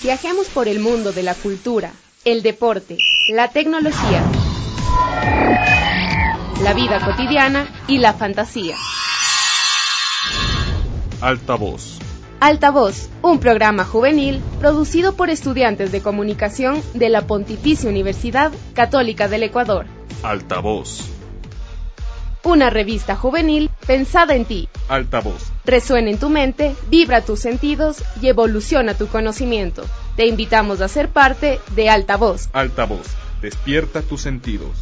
Viajemos por el mundo de la cultura, el deporte, la tecnología, la vida cotidiana y la fantasía. Altavoz. Altavoz, un programa juvenil producido por estudiantes de comunicación de la Pontificia Universidad Católica del Ecuador. Altavoz. Una revista juvenil pensada en ti. Altavoz. Resuena en tu mente, vibra tus sentidos y evoluciona tu conocimiento. Te invitamos a ser parte de Altavoz. Altavoz, despierta tus sentidos.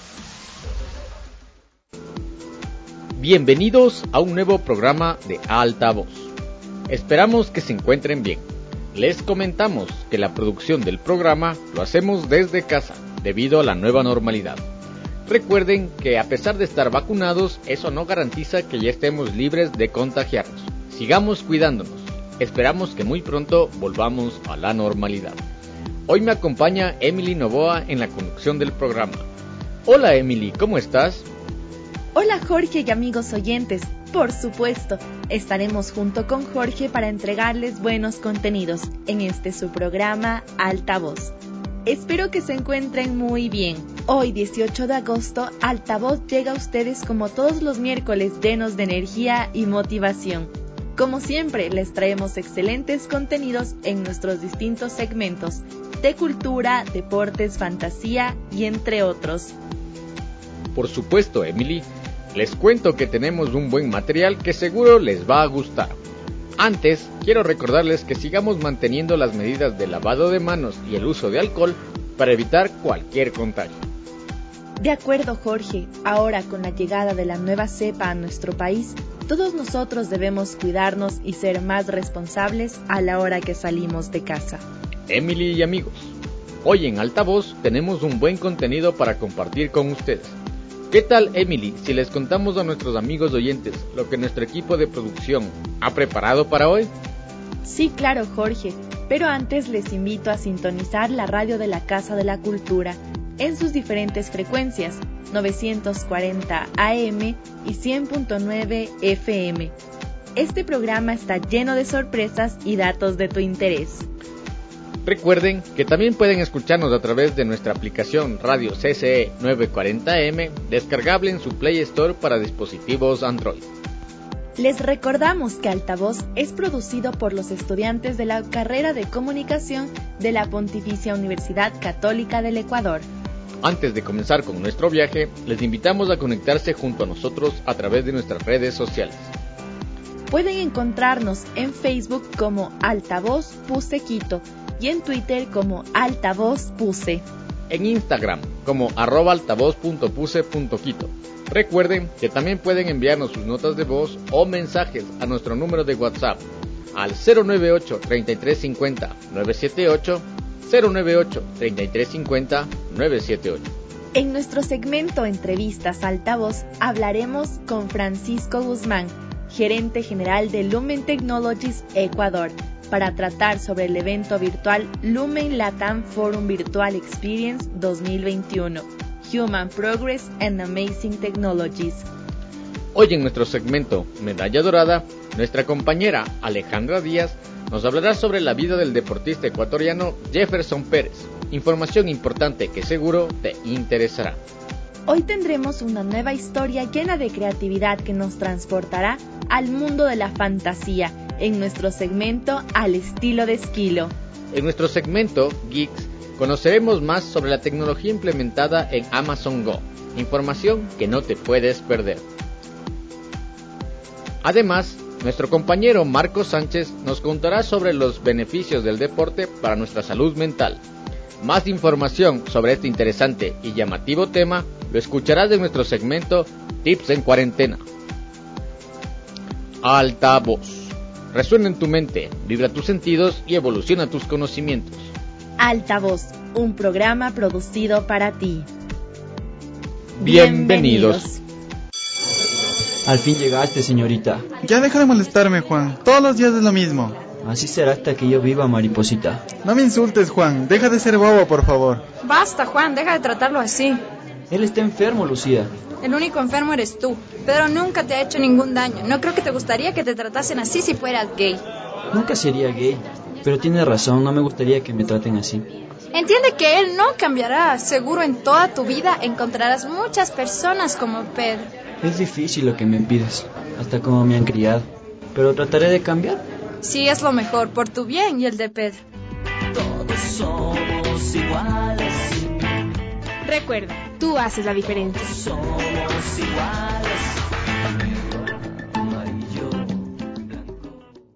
Bienvenidos a un nuevo programa de Altavoz. Esperamos que se encuentren bien. Les comentamos que la producción del programa lo hacemos desde casa, debido a la nueva normalidad. Recuerden que a pesar de estar vacunados, eso no garantiza que ya estemos libres de contagiarnos. Sigamos cuidándonos. Esperamos que muy pronto volvamos a la normalidad. Hoy me acompaña Emily Novoa en la conducción del programa. Hola Emily, ¿cómo estás? Hola Jorge y amigos oyentes. Por supuesto, estaremos junto con Jorge para entregarles buenos contenidos en este su programa Altavoz. Espero que se encuentren muy bien. Hoy, 18 de agosto, Altavoz llega a ustedes como todos los miércoles llenos de energía y motivación. Como siempre, les traemos excelentes contenidos en nuestros distintos segmentos de cultura, deportes, fantasía y entre otros. Por supuesto, Emily, les cuento que tenemos un buen material que seguro les va a gustar. Antes, quiero recordarles que sigamos manteniendo las medidas de lavado de manos y el uso de alcohol para evitar cualquier contagio. De acuerdo, Jorge. Ahora, con la llegada de la nueva cepa a nuestro país, todos nosotros debemos cuidarnos y ser más responsables a la hora que salimos de casa. Emily y amigos, hoy en Altavoz tenemos un buen contenido para compartir con ustedes. ¿Qué tal, Emily, si les contamos a nuestros amigos oyentes lo que nuestro equipo de producción ha preparado para hoy? Sí, claro, Jorge, pero antes les invito a sintonizar la radio de la Casa de la Cultura en sus diferentes frecuencias, 940 AM y 100.9 FM. Este programa está lleno de sorpresas y datos de tu interés. Recuerden que también pueden escucharnos a través de nuestra aplicación Radio CCE 940M, descargable en su Play Store para dispositivos Android. Les recordamos que Altavoz es producido por los estudiantes de la carrera de comunicación de la Pontificia Universidad Católica del Ecuador. Antes de comenzar con nuestro viaje, les invitamos a conectarse junto a nosotros a través de nuestras redes sociales. Pueden encontrarnos en Facebook como Altavoz Puse Quito y en Twitter como Altavoz Puse. En Instagram como @altavoz.puse.quito. Recuerden que también pueden enviarnos sus notas de voz o mensajes a nuestro número de WhatsApp al 098 3350 978 098 3350 978. En nuestro segmento Entrevistas Altavoz hablaremos con Francisco Guzmán, gerente general de Lumen Technologies Ecuador, para tratar sobre el evento virtual Lumen Latam Forum Virtual Experience 2021, Human Progress and Amazing Technologies. Hoy en nuestro segmento Medalla Dorada, nuestra compañera Alejandra Díaz nos hablará sobre la vida del deportista ecuatoriano Jefferson Pérez, información importante que seguro te interesará. Hoy tendremos una nueva historia llena de creatividad que nos transportará al mundo de la fantasía en nuestro segmento Al Estilo de Esquilo. En nuestro segmento Geeks conoceremos más sobre la tecnología implementada en Amazon Go, información que no te puedes perder. Además, nuestro compañero Marco Sánchez nos contará sobre los beneficios del deporte para nuestra salud mental. Más información sobre este interesante y llamativo tema lo escucharás en nuestro segmento Tips en Cuarentena. Altavoz. Resuena en tu mente, vibra tus sentidos y evoluciona tus conocimientos. Altavoz, un programa producido para ti. Bienvenidos. Al fin llegaste, señorita. Ya deja de molestarme, Juan. Todos los días es lo mismo. Así será hasta que yo viva, mariposita. No me insultes, Juan. Deja de ser bobo, por favor. Basta, Juan. Deja de tratarlo así. Él está enfermo, Lucía. El único enfermo eres tú. Pedro nunca te ha hecho ningún daño. No creo que te gustaría que te tratasen así si fueras gay. Nunca sería gay. Pero tiene razón, no me gustaría que me traten así. Entiende que él no cambiará. Seguro en toda tu vida encontrarás muchas personas como Pedro. Es difícil lo que me pides, hasta como me han criado. Pero trataré de cambiar. Sí, es lo mejor, por tu bien y el de Pedro. Todos somos iguales. Recuerda, tú haces la diferencia. Somos iguales. Amarillo, blanco.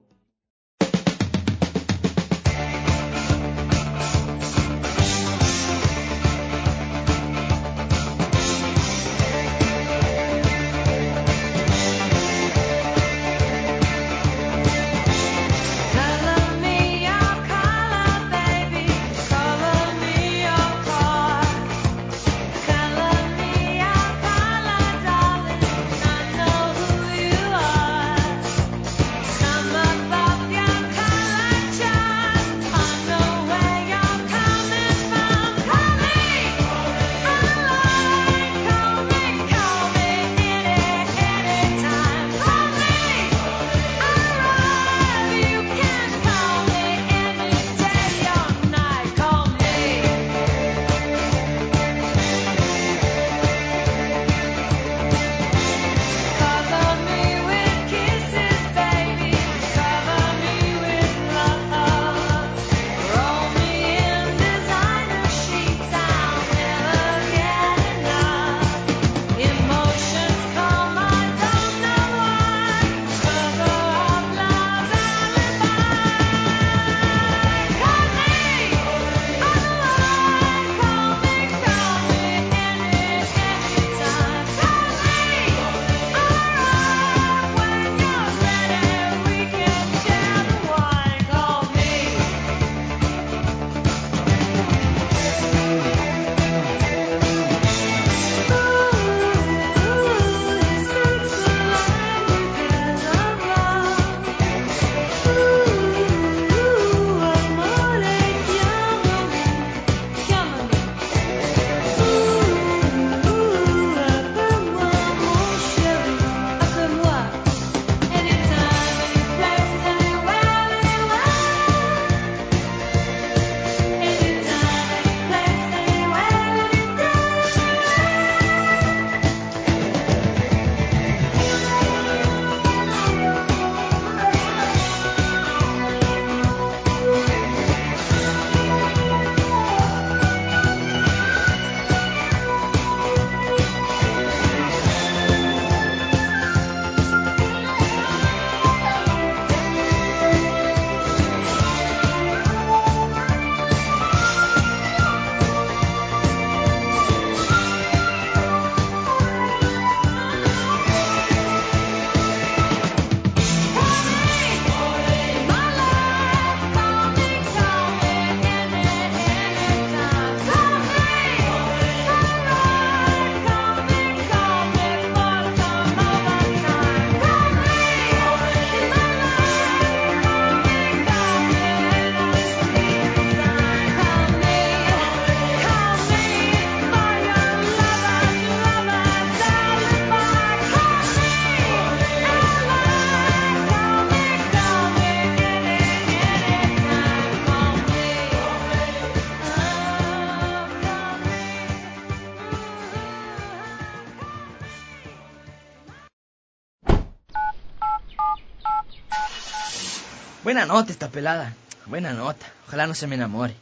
Buena nota esta pelada. Buena nota. Ojalá no se me enamore.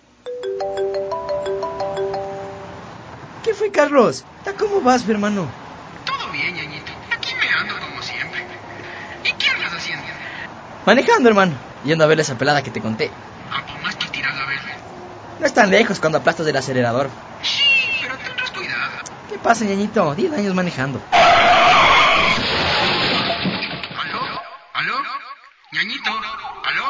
¿Qué fue, Carlos? ¿Cómo vas, mi hermano? Todo bien, ñañito. Aquí me ando como siempre. ¿Y qué andas haciendo? Manejando, hermano. Yendo a ver esa pelada que te conté. ¿A poco más te tiras a verla? No es tan lejos cuando aplastas del acelerador. Sí, pero tendrás cuidado. ¿Qué pasa, ñañito? 10 años manejando. ¿Aló? ¿Aló? Ñañito, ¿aló?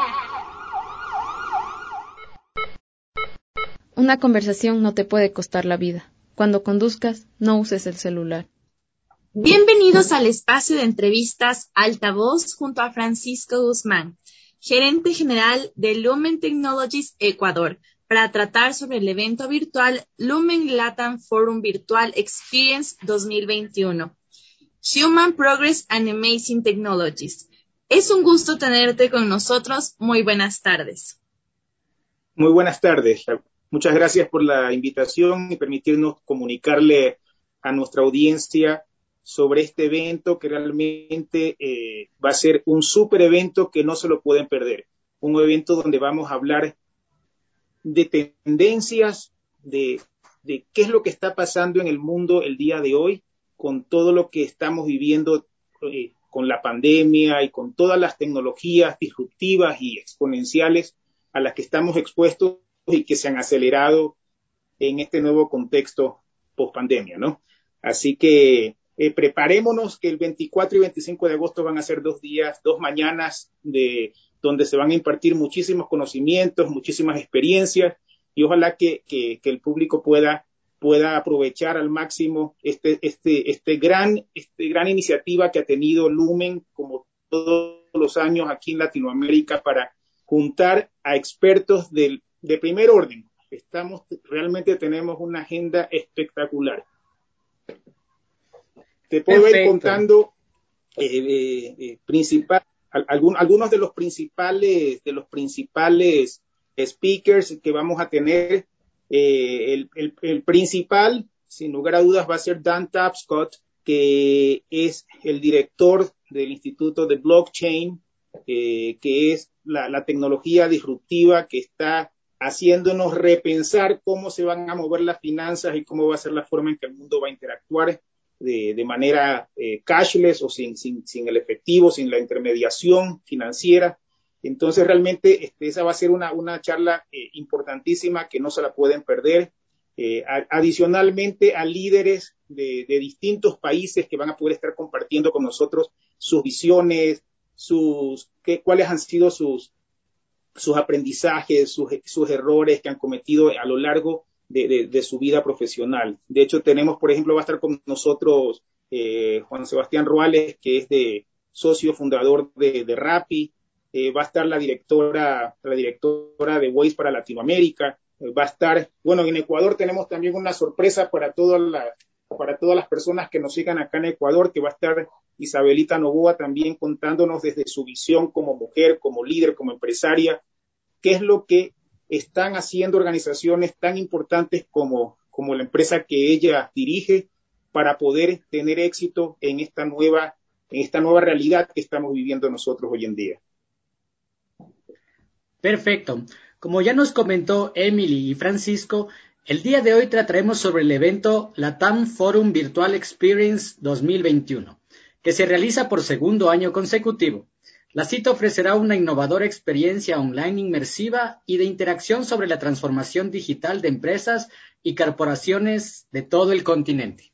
Una conversación no te puede costar la vida. Cuando conduzcas, no uses el celular. Bienvenidos al espacio de entrevistas Altavoz junto a Francisco Guzmán, gerente general de Lumen Technologies Ecuador, para tratar sobre el evento virtual Lumen Latam Forum Virtual Experience 2021. Human Progress and Amazing Technologies, Es un gusto tenerte con nosotros. Muy buenas tardes. Muy buenas tardes. Muchas gracias por la invitación y permitirnos comunicarle a nuestra audiencia sobre este evento que realmente va a ser un súper evento que no se lo pueden perder. Un evento donde vamos a hablar de tendencias, de qué es lo que está pasando en el mundo el día de hoy, con todo lo que estamos viviendo con la pandemia y con todas las tecnologías disruptivas y exponenciales a las que estamos expuestos y que se han acelerado en este nuevo contexto post-pandemia, ¿no? Así que preparémonos, que el 24 y 25 de agosto van a ser 2 días, 2 mañanas donde se van a impartir muchísimos conocimientos, muchísimas experiencias, y ojalá que el público pueda aprovechar al máximo este gran iniciativa que ha tenido Lumen, como todos los años aquí en Latinoamérica, para juntar a expertos de primer orden. Realmente tenemos una agenda espectacular. Te puedo ir contando algunos de los principales speakers que vamos a tener. El principal, sin lugar a dudas, va a ser Dan Tapscott, que es el director del Instituto de Blockchain, que es la tecnología disruptiva que está haciéndonos repensar cómo se van a mover las finanzas y cómo va a ser la forma en que el mundo va a interactuar de manera cashless o sin el efectivo, sin la intermediación financiera. Entonces realmente esa va a ser una charla importantísima que no se la pueden perder. Adicionalmente a líderes de distintos países que van a poder estar compartiendo con nosotros sus visiones, cuáles han sido sus aprendizajes, sus errores que han cometido a lo largo de su vida profesional. De hecho, por ejemplo, va a estar con nosotros Juan Sebastián Ruales, que es socio fundador de Rappi. Va a estar la directora de Waze para Latinoamérica. Va a estar, en Ecuador tenemos también una sorpresa para todas las personas que nos sigan acá en Ecuador, que va a estar Isabelita Novoa también contándonos desde su visión como mujer, como líder, como empresaria, qué es lo que están haciendo organizaciones tan importantes como la empresa que ella dirige para poder tener éxito en esta nueva realidad que estamos viviendo nosotros hoy en día. Perfecto. Como ya nos comentó Emily y Francisco, el día de hoy trataremos sobre el evento LATAM Forum Virtual Experience 2021, que se realiza por segundo año consecutivo. La cita ofrecerá una innovadora experiencia online inmersiva y de interacción sobre la transformación digital de empresas y corporaciones de todo el continente.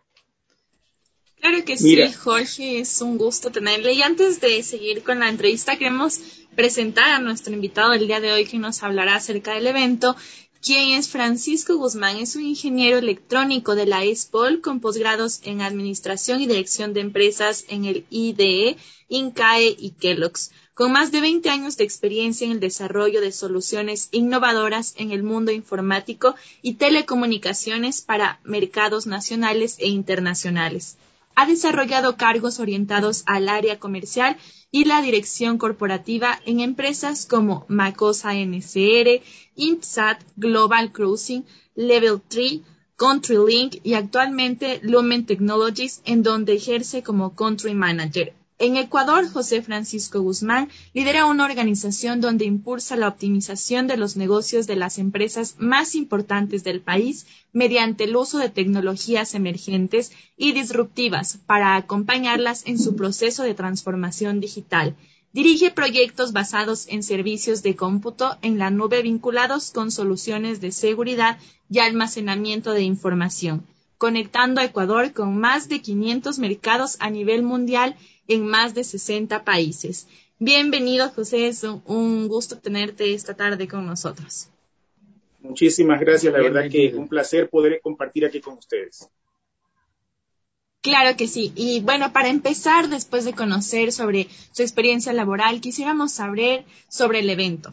Claro que sí, Jorge, es un gusto tenerle. Y antes de seguir con la entrevista, queremos presentar a nuestro invitado del día de hoy que nos hablará acerca del evento, quien es Francisco Guzmán. Es un ingeniero electrónico de la ESPOL con posgrados en Administración y Dirección de Empresas en el IDE, INCAE y Kellogg's, con más de 20 años de experiencia en el desarrollo de soluciones innovadoras en el mundo informático y telecomunicaciones para mercados nacionales e internacionales. Ha desarrollado cargos orientados al área comercial y la dirección corporativa en empresas como Macosa NCR, Intsat, Global Cruising, Level 3, CountryLink y actualmente Lumen Technologies, en donde ejerce como Country Manager. En Ecuador, José Francisco Guzmán lidera una organización donde impulsa la optimización de los negocios de las empresas más importantes del país mediante el uso de tecnologías emergentes y disruptivas para acompañarlas en su proceso de transformación digital. Dirige proyectos basados en servicios de cómputo en la nube vinculados con soluciones de seguridad y almacenamiento de información, conectando a Ecuador con más de 500 mercados a nivel mundial en más de 60 países. Bienvenido, José, es un gusto tenerte esta tarde con nosotros. Muchísimas gracias, la verdad que es un placer poder compartir aquí con ustedes. Claro que sí. Y bueno, para empezar, después de conocer sobre su experiencia laboral, quisiéramos saber sobre el evento.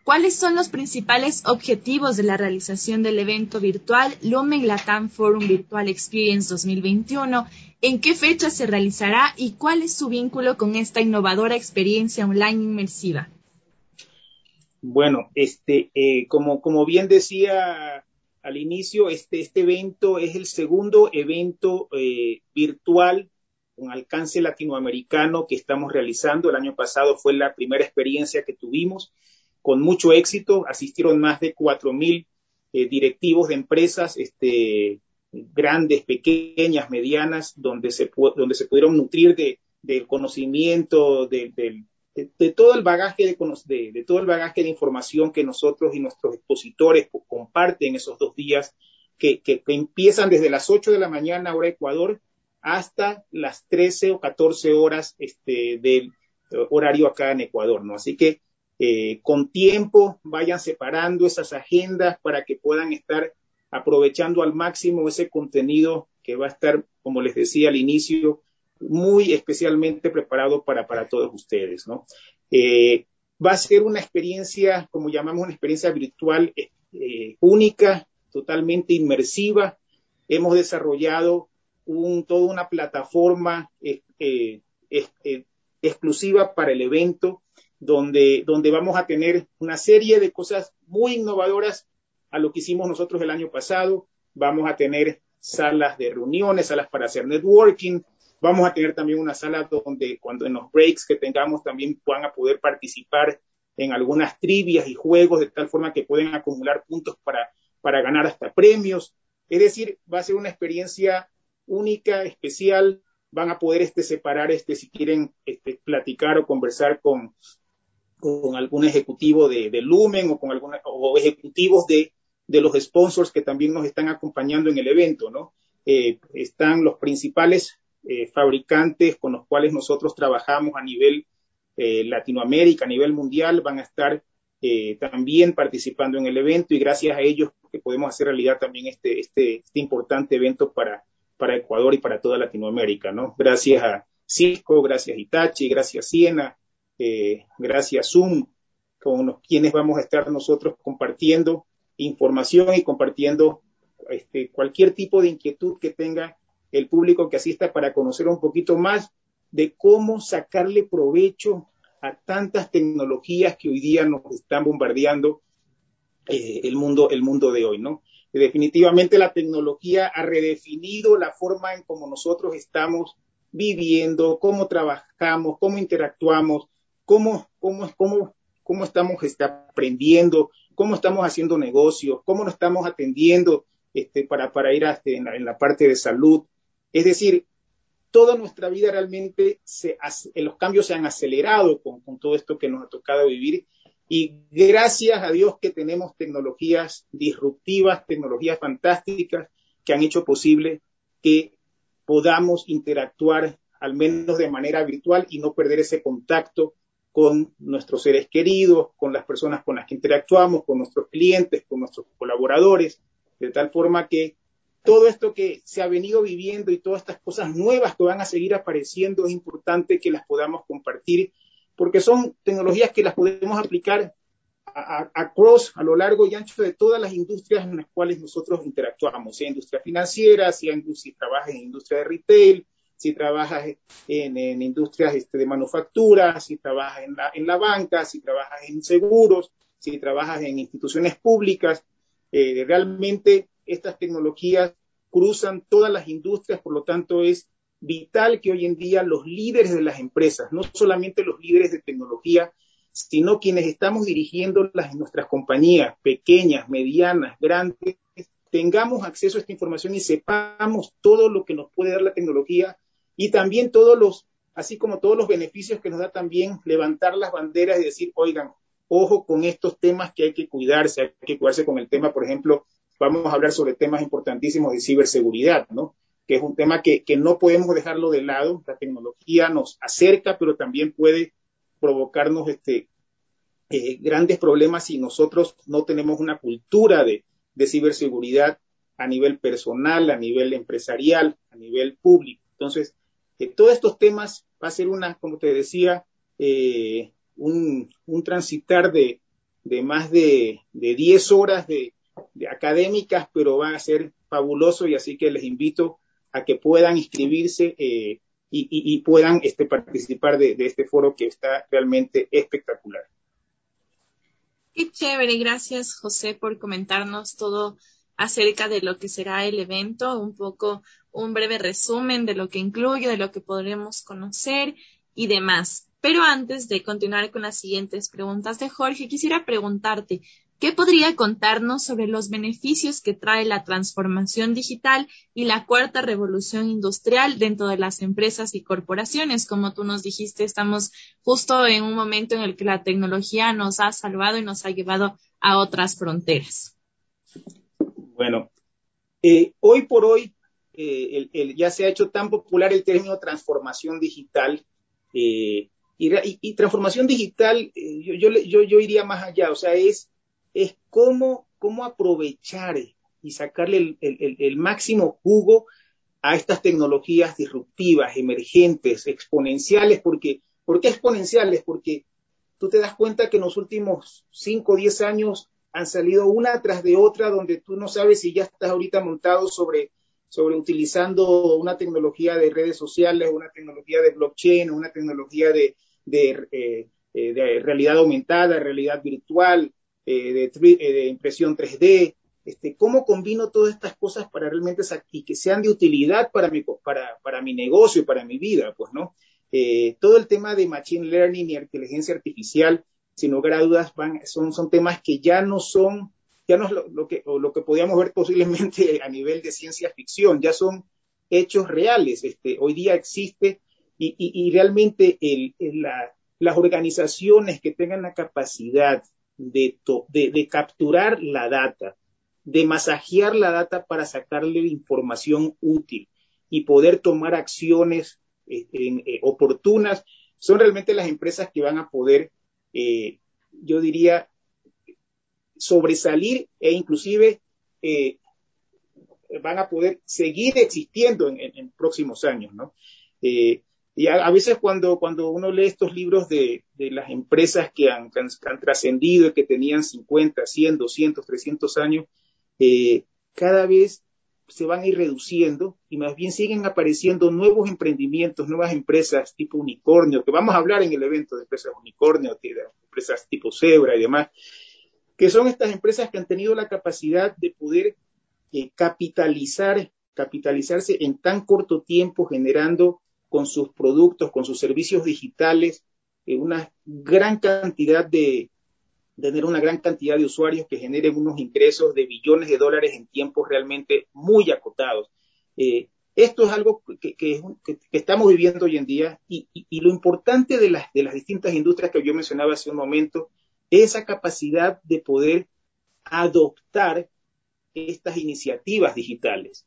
¿Cuáles son los principales objetivos de la realización del evento virtual Lumen Latam Forum Virtual Experience 2021? ¿En qué fecha se realizará y cuál es su vínculo con esta innovadora experiencia online inmersiva? Bueno, como bien decía al inicio, este evento es el segundo evento virtual con alcance latinoamericano que estamos realizando. El año pasado fue la primera experiencia que tuvimos con mucho éxito. Asistieron más de 4,000 directivos de empresas, grandes, pequeñas, medianas, donde se pudieron nutrir del conocimiento, de todo el bagaje de todo el bagaje de información que nosotros y nuestros expositores comparten esos 2 días, que empiezan desde las 8 de la mañana, hora Ecuador, hasta las 13 o 14 horas del horario acá en Ecuador, ¿no? Así que con tiempo vayan separando esas agendas para que puedan estar aprovechando al máximo ese contenido que va a estar, como les decía al inicio, muy especialmente preparado para todos ustedes, ¿no? Va a ser una experiencia, como llamamos, una experiencia virtual única, totalmente inmersiva. Hemos desarrollado toda una plataforma exclusiva para el evento, donde vamos a tener una serie de cosas muy innovadoras a lo que hicimos nosotros el año pasado. Vamos a tener salas de reuniones, salas para hacer networking. Vamos a tener también una sala donde cuando en los breaks que tengamos también van a poder participar en algunas trivias y juegos de tal forma que pueden acumular puntos para ganar hasta premios. Es decir, va a ser una experiencia única, especial. Van a poder separar si quieren platicar o conversar con algún ejecutivo de Lumen o ejecutivos de los sponsors que también nos están acompañando en el evento, ¿no? Están los principales fabricantes con los cuales nosotros trabajamos a nivel Latinoamérica, a nivel mundial, van a estar también participando en el evento, y gracias a ellos que podemos hacer realidad también este importante evento para Ecuador y para toda Latinoamérica, ¿no? Gracias a Cisco, gracias a Hitachi, gracias a Ciena, gracias a Zoom, con quienes vamos a estar nosotros compartiendo información y compartiendo cualquier tipo de inquietud que tenga el público que asista para conocer un poquito más de cómo sacarle provecho a tantas tecnologías que hoy día nos están bombardeando el mundo de hoy, ¿no? Definitivamente la tecnología ha redefinido la forma en cómo nosotros estamos viviendo, cómo trabajamos, cómo interactuamos, cómo estamos aprendiendo, cómo estamos haciendo negocios, cómo nos estamos atendiendo para ir en la parte de salud. Es decir, toda nuestra vida realmente los cambios se han acelerado con todo esto que nos ha tocado vivir, y gracias a Dios que tenemos tecnologías disruptivas, tecnologías fantásticas que han hecho posible que podamos interactuar al menos de manera virtual y no perder ese contacto con nuestros seres queridos, con las personas con las que interactuamos, con nuestros clientes, con nuestros colaboradores, de tal forma que todo esto que se ha venido viviendo y todas estas cosas nuevas que van a seguir apareciendo es importante que las podamos compartir, porque son tecnologías que las podemos aplicar a lo largo y ancho de todas las industrias en las cuales nosotros interactuamos, sea industria financiera, si trabajas en industria de retail, si trabajas en industrias de manufactura, si trabajas en la banca, si trabajas en seguros, si trabajas en instituciones públicas. Realmente estas tecnologías cruzan todas las industrias, por lo tanto es vital que hoy en día los líderes de las empresas, no solamente los líderes de tecnología, sino quienes estamos dirigiendo nuestras compañías pequeñas, medianas, grandes, tengamos acceso a esta información y sepamos todo lo que nos puede dar la tecnología, y también así como todos los beneficios que nos da también levantar las banderas y decir, oigan, ojo con estos temas que hay que cuidarse con el tema, por ejemplo, vamos a hablar sobre temas importantísimos de ciberseguridad, ¿no? Que es un tema que no podemos dejarlo de lado. La tecnología nos acerca, pero también puede provocarnos grandes problemas si nosotros no tenemos una cultura de ciberseguridad a nivel personal, a nivel empresarial, a nivel público. Entonces, todos estos temas va a ser como te decía, un transitar de más de 10 horas de académicas, pero van a ser fabuloso y así que les invito a que puedan inscribirse y puedan participar de este foro que está realmente espectacular. Qué chévere, gracias José por comentarnos todo acerca de lo que será el evento, un poco un breve resumen de lo que incluye, de lo que podremos conocer y demás. Pero antes de continuar con las siguientes preguntas de Jorge, quisiera preguntarte, ¿qué podría contarnos sobre los beneficios que trae la transformación digital y la cuarta revolución industrial dentro de las empresas y corporaciones? Como tú nos dijiste, estamos justo en un momento en el que la tecnología nos ha salvado y nos ha llevado a otras fronteras. Bueno, hoy por hoy ya se ha hecho tan popular el término transformación digital y transformación digital, yo iría más allá, o sea, es cómo aprovechar y sacarle el máximo jugo a estas tecnologías disruptivas, emergentes, exponenciales. ¿Por qué exponenciales? Porque tú te das cuenta que en los últimos 5 o 10 años han salido una tras de otra, donde tú no sabes si ya estás ahorita montado sobre utilizando una tecnología de redes sociales, una tecnología de blockchain, una tecnología de realidad aumentada, realidad virtual, de impresión 3D. ¿Cómo combino todas estas cosas para realmente y que sean de utilidad para mi negocio, para mi vida? Pues, ¿no? Todo el tema de machine learning y inteligencia artificial, sin lugar a dudas, son temas que ya no es lo que podíamos ver posiblemente a nivel de ciencia ficción, ya son hechos reales. Hoy día existe y realmente las organizaciones que tengan la capacidad de capturar la data, de masajear la data para sacarle información útil y poder tomar acciones oportunas, son realmente las empresas que van a poder, yo diría, sobresalir e inclusive van a poder seguir existiendo en próximos años, ¿no? Y a veces cuando uno lee estos libros de las empresas que han trascendido y que tenían 50, 100, 200, 300 años, cada vez se van a ir reduciendo y más bien siguen apareciendo nuevos emprendimientos, nuevas empresas tipo unicornio, que vamos a hablar en el evento de empresas unicornio, de empresas tipo Zebra y demás, que son estas empresas que han tenido la capacidad de poder capitalizarse en tan corto tiempo, generando con sus productos, con sus servicios digitales, una gran cantidad tener una gran cantidad de usuarios que generen unos ingresos de billones de dólares en tiempos realmente muy acotados. Esto es algo que estamos viviendo hoy en día y lo importante de las distintas industrias que yo mencionaba hace un momento es esa capacidad de poder adoptar estas iniciativas digitales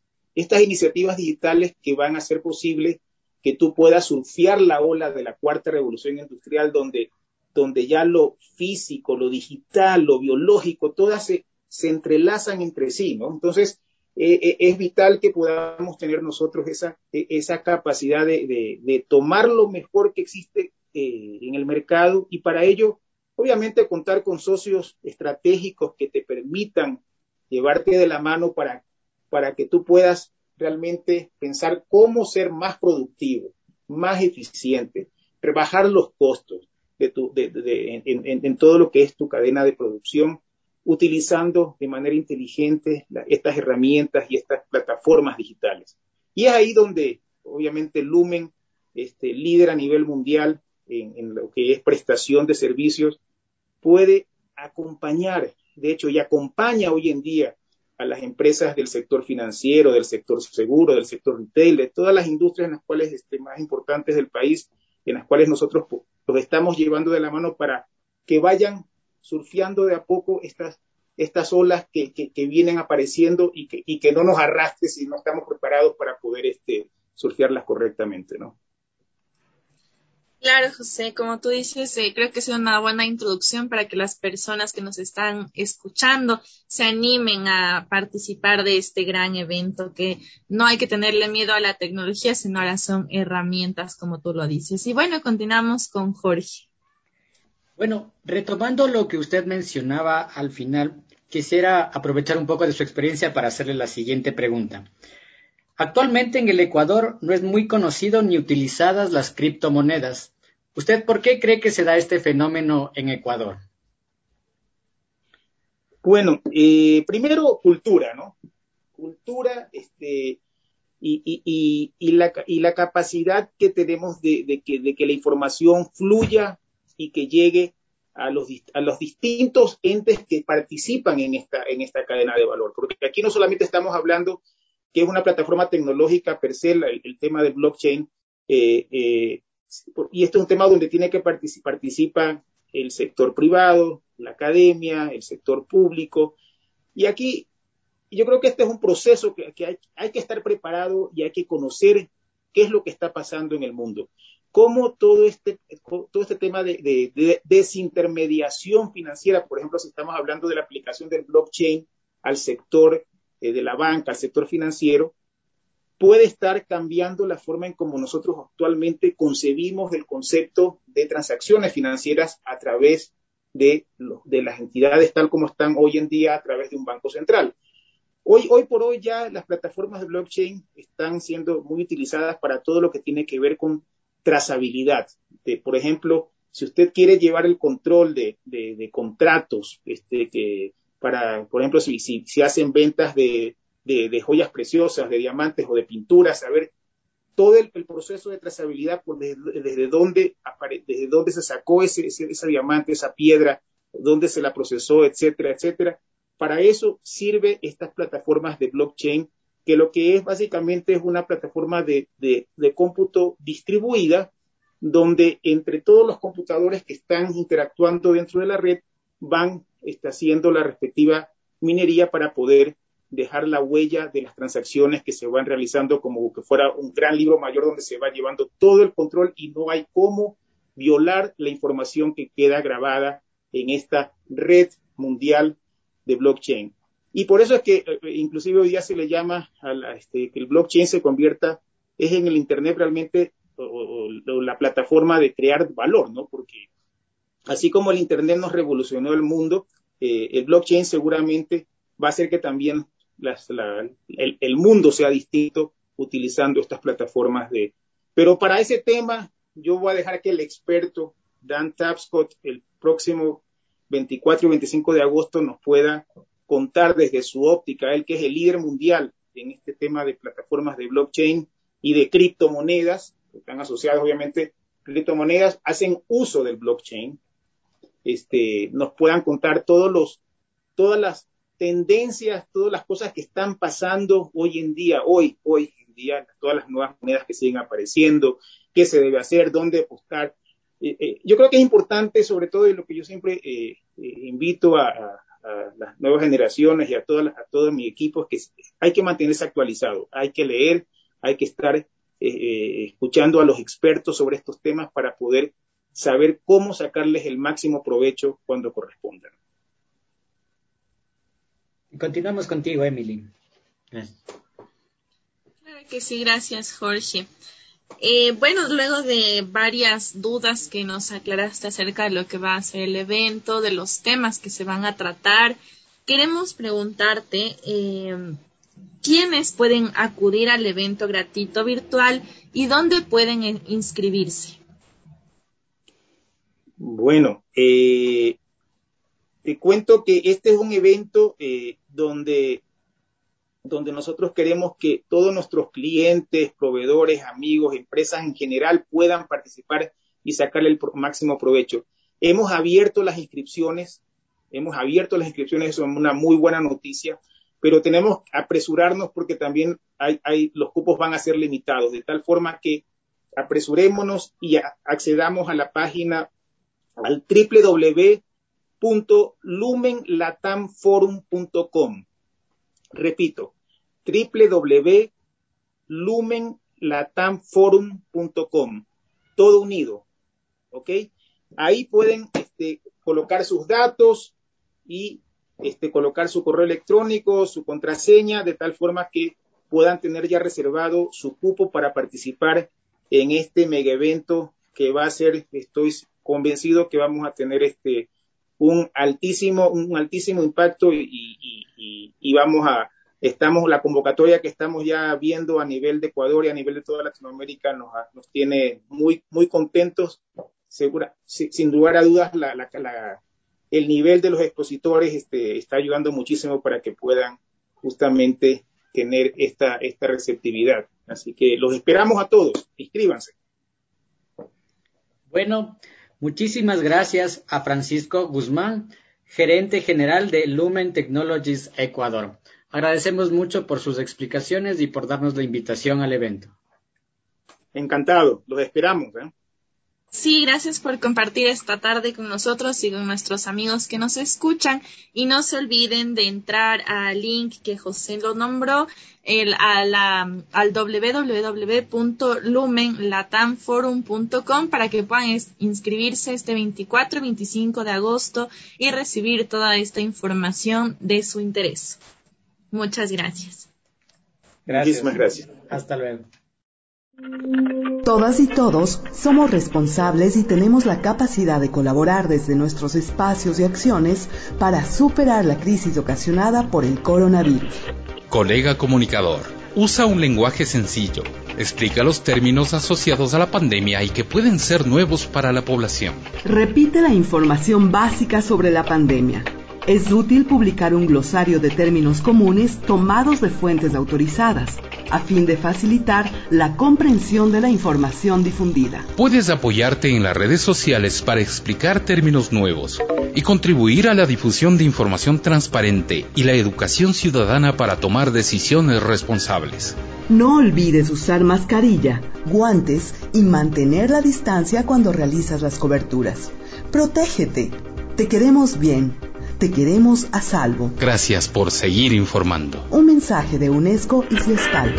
que van a hacer posible que tú puedas surfear la ola de la cuarta revolución industrial, donde ya lo físico, lo digital, lo biológico, todas se entrelazan entre sí, ¿no? Entonces, es vital que podamos tener nosotros esa capacidad de tomar lo mejor que existe en el mercado y para ello, obviamente, contar con socios estratégicos que te permitan llevarte de la mano para que tú puedas realmente pensar cómo ser más productivo, más eficiente, rebajar los costos en todo lo que es tu cadena de producción, utilizando de manera inteligente estas herramientas y estas plataformas digitales. Y es ahí donde, obviamente, Lumen, líder a nivel mundial en lo que es prestación de servicios, puede acompañar, de hecho, y acompaña hoy en día a las empresas del sector financiero, del sector seguro, del sector retail, de todas las industrias en las cuales más importantes del país, en las cuales nosotros los estamos llevando de la mano para que vayan surfeando de a poco estas olas que vienen apareciendo y que no nos arrastre si no estamos preparados para poder surfearlas correctamente, ¿no? Claro, José, como tú dices, creo que es una buena introducción para que las personas que nos están escuchando se animen a participar de este gran evento, que no hay que tenerle miedo a la tecnología, sino ahora son herramientas, como tú lo dices. Y bueno, continuamos con Jorge. Bueno, retomando lo que usted mencionaba al final, quisiera aprovechar un poco de su experiencia para hacerle la siguiente pregunta. Actualmente en el Ecuador no es muy conocido ni utilizadas las criptomonedas. ¿Usted por qué cree que se da este fenómeno en Ecuador? Bueno, primero cultura, ¿no? Cultura, y la capacidad que tenemos de que la información fluya y que llegue a los distintos entes que participan en esta cadena de valor. Porque aquí no solamente estamos hablando que es una plataforma tecnológica per se, el tema del blockchain, y este es un tema donde tiene que participa el sector privado, la academia, el sector público, y aquí yo creo que este es un proceso que hay que estar preparado y hay que conocer qué es lo que está pasando en el mundo. Cómo todo este tema de desintermediación financiera, por ejemplo, si estamos hablando de la aplicación del blockchain al sector de la banca, al sector financiero, puede estar cambiando la forma en cómo nosotros actualmente concebimos el concepto de transacciones financieras a través de las entidades tal como están hoy en día a través de un banco central. Hoy por hoy ya las plataformas de blockchain están siendo muy utilizadas para todo lo que tiene que ver con trazabilidad. Por ejemplo, si usted quiere llevar el control de contratos, por ejemplo, si hacen ventas de joyas preciosas, de diamantes o de pinturas, saber todo el proceso de trazabilidad desde dónde se sacó ese diamante, esa piedra, dónde se la procesó, etcétera, etcétera. Para eso sirve estas plataformas de blockchain, que lo que es básicamente es una plataforma de cómputo distribuida, donde entre todos los computadores que están interactuando dentro de la red van haciendo la respectiva minería para poder dejar la huella de las transacciones que se van realizando como que fuera un gran libro mayor donde se va llevando todo el control y no hay cómo violar la información que queda grabada en esta red mundial de blockchain. Y por eso es que inclusive hoy día se le llama que el blockchain se convierta es en el Internet realmente o la plataforma de crear valor, ¿no? Porque así como el Internet nos revolucionó el mundo, el blockchain seguramente va a hacer que también el mundo sea distinto utilizando estas plataformas de... Pero para ese tema yo voy a dejar que el experto Dan Tapscott el próximo 24 y 25 de agosto nos pueda contar desde su óptica, él que es el líder mundial en este tema de plataformas de blockchain y de criptomonedas, que están asociadas obviamente, criptomonedas hacen uso del blockchain, nos puedan contar todas las tendencias, todas las cosas que están pasando hoy en día, todas las nuevas monedas que siguen apareciendo, qué se debe hacer, dónde apostar. Yo creo que es importante, sobre todo, y lo que yo siempre invito a las nuevas generaciones y a todo mi equipo, es que hay que mantenerse actualizado, hay que leer, hay que estar escuchando a los expertos sobre estos temas para poder saber cómo sacarles el máximo provecho cuando correspondan. Continuamos contigo, Emily. Claro que sí, gracias, Jorge. Bueno, luego de varias dudas que nos aclaraste acerca de lo que va a ser el evento, de los temas que se van a tratar, queremos preguntarte quiénes pueden acudir al evento gratuito virtual y dónde pueden inscribirse. Bueno, te cuento que este es un evento donde nosotros queremos que todos nuestros clientes, proveedores, amigos, empresas en general puedan participar y sacarle el máximo provecho. Hemos abierto las inscripciones, eso es una muy buena noticia, pero tenemos que apresurarnos porque también los cupos van a ser limitados, de tal forma que apresurémonos y accedamos a la página al www.lumenlatamforum.com. Repito, www.lumenlatamforum.com, todo unido, ¿ok? Ahí pueden colocar sus datos y colocar su correo electrónico, su contraseña, de tal forma que puedan tener ya reservado su cupo para participar en este mega evento que va a ser, estoy convencido que vamos a tener un altísimo impacto y la convocatoria que estamos ya viendo a nivel de Ecuador y a nivel de toda Latinoamérica nos tiene muy, muy contentos. Sin lugar a dudas, el nivel de los expositores está ayudando muchísimo para que puedan justamente tener esta receptividad. Así que los esperamos a todos. Inscríbanse. Bueno, muchísimas gracias a Francisco Guzmán, gerente general de Lumen Technologies Ecuador. Agradecemos mucho por sus explicaciones y por darnos la invitación al evento. Encantado, los esperamos. Sí, gracias por compartir esta tarde con nosotros y con nuestros amigos que nos escuchan. Y no se olviden de entrar al link que José lo nombró, al www.lumenlatamforum.com para que puedan inscribirse este 24 y 25 de agosto y recibir toda esta información de su interés. Muchas gracias. Muchísimas gracias. Hasta luego. Todas y todos somos responsables y tenemos la capacidad de colaborar desde nuestros espacios y acciones para superar la crisis ocasionada por el coronavirus. Colega comunicador, usa un lenguaje sencillo, explica los términos asociados a la pandemia y que pueden ser nuevos para la población. Repite la información básica sobre la pandemia. Es útil publicar un glosario de términos comunes tomados de fuentes autorizadas, a fin de facilitar la comprensión de la información difundida. Puedes apoyarte en las redes sociales para explicar términos nuevos y contribuir a la difusión de información transparente y la educación ciudadana para tomar decisiones responsables. No olvides usar mascarilla, guantes y mantener la distancia cuando realizas las coberturas. Protégete. Te queremos bien. Te queremos a salvo. Gracias por seguir informando. Un mensaje de UNESCO y Ciespal.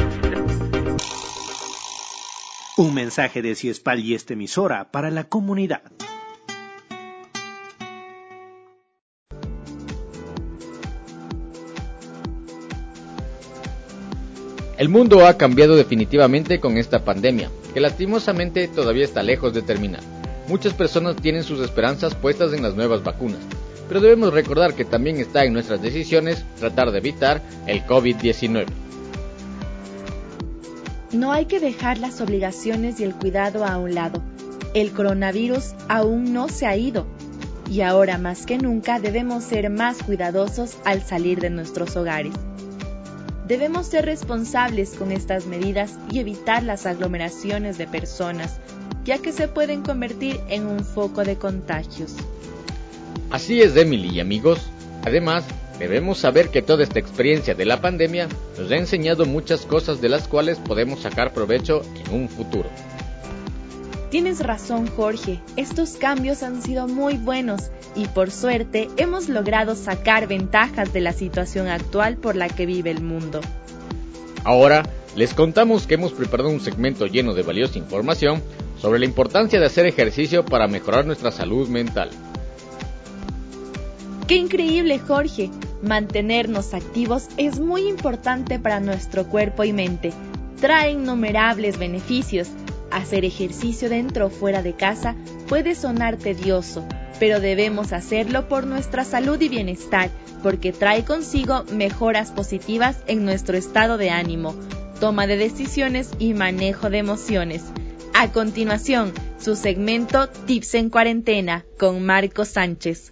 Un mensaje de Ciespal y esta emisora para la comunidad. El mundo ha cambiado definitivamente con esta pandemia, que lastimosamente todavía está lejos de terminar. Muchas personas tienen sus esperanzas puestas en las nuevas vacunas, pero debemos recordar que también está en nuestras decisiones tratar de evitar el COVID-19. No hay que dejar las obligaciones y el cuidado a un lado. El coronavirus aún no se ha ido y ahora más que nunca debemos ser más cuidadosos al salir de nuestros hogares. Debemos ser responsables con estas medidas y evitar las aglomeraciones de personas, ya que se pueden convertir en un foco de contagios. Así es, Emily y amigos. Además, debemos saber que toda esta experiencia de la pandemia nos ha enseñado muchas cosas de las cuales podemos sacar provecho en un futuro. Tienes razón, Jorge. Estos cambios han sido muy buenos y por suerte hemos logrado sacar ventajas de la situación actual por la que vive el mundo. Ahora, les contamos que hemos preparado un segmento lleno de valiosa información sobre la importancia de hacer ejercicio para mejorar nuestra salud mental. ¡Qué increíble, Jorge! Mantenernos activos es muy importante para nuestro cuerpo y mente. Trae innumerables beneficios. Hacer ejercicio dentro o fuera de casa puede sonar tedioso, pero debemos hacerlo por nuestra salud y bienestar, porque trae consigo mejoras positivas en nuestro estado de ánimo, toma de decisiones y manejo de emociones. A continuación, su segmento Tips en Cuarentena con Marco Sánchez.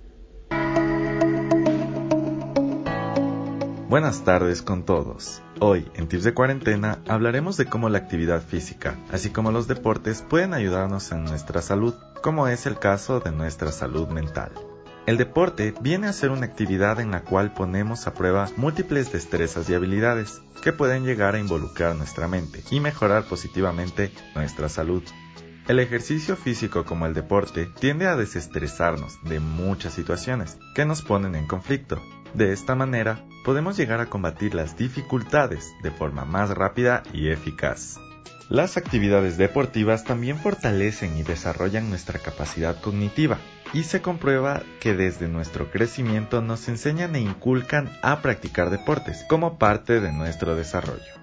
Buenas tardes con todos. Hoy, en Tips de Cuarentena, hablaremos de cómo la actividad física, así como los deportes, pueden ayudarnos en nuestra salud, como es el caso de nuestra salud mental. El deporte viene a ser una actividad en la cual ponemos a prueba múltiples destrezas y habilidades que pueden llegar a involucrar nuestra mente y mejorar positivamente nuestra salud. El ejercicio físico como el deporte tiende a desestresarnos de muchas situaciones que nos ponen en conflicto. De esta manera, podemos llegar a combatir las dificultades de forma más rápida y eficaz. Las actividades deportivas también fortalecen y desarrollan nuestra capacidad cognitiva, y se comprueba que desde nuestro crecimiento nos enseñan e inculcan a practicar deportes como parte de nuestro desarrollo.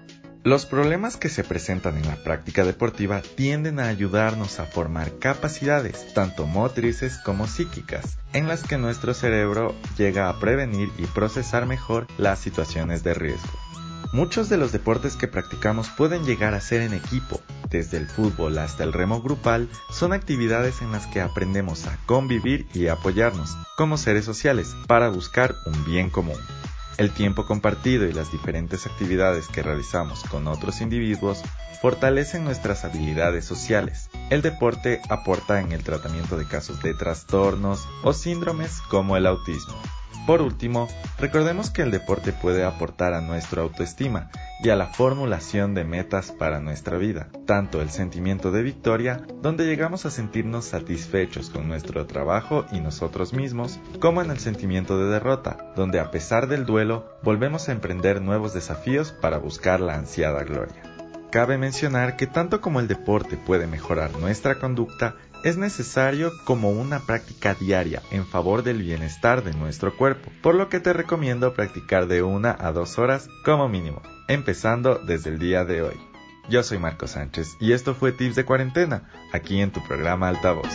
Los problemas que se presentan en la práctica deportiva tienden a ayudarnos a formar capacidades, tanto motrices como psíquicas, en las que nuestro cerebro llega a prevenir y procesar mejor las situaciones de riesgo. Muchos de los deportes que practicamos pueden llegar a ser en equipo. Desde el fútbol hasta el remo grupal, son actividades en las que aprendemos a convivir y apoyarnos como seres sociales para buscar un bien común. El tiempo compartido y las diferentes actividades que realizamos con otros individuos fortalecen nuestras habilidades sociales. El deporte aporta en el tratamiento de casos de trastornos o síndromes como el autismo. Por último, recordemos que el deporte puede aportar a nuestra autoestima y a la formulación de metas para nuestra vida, tanto el sentimiento de victoria, donde llegamos a sentirnos satisfechos con nuestro trabajo y nosotros mismos, como en el sentimiento de derrota, donde a pesar del duelo, volvemos a emprender nuevos desafíos para buscar la ansiada gloria. Cabe mencionar que tanto como el deporte puede mejorar nuestra conducta, es necesario como una práctica diaria en favor del bienestar de nuestro cuerpo, por lo que te recomiendo practicar de 1 a 2 horas como mínimo, empezando desde el día de hoy. Yo soy Marco Sánchez y esto fue Tips de Cuarentena, aquí en tu programa Altavoz.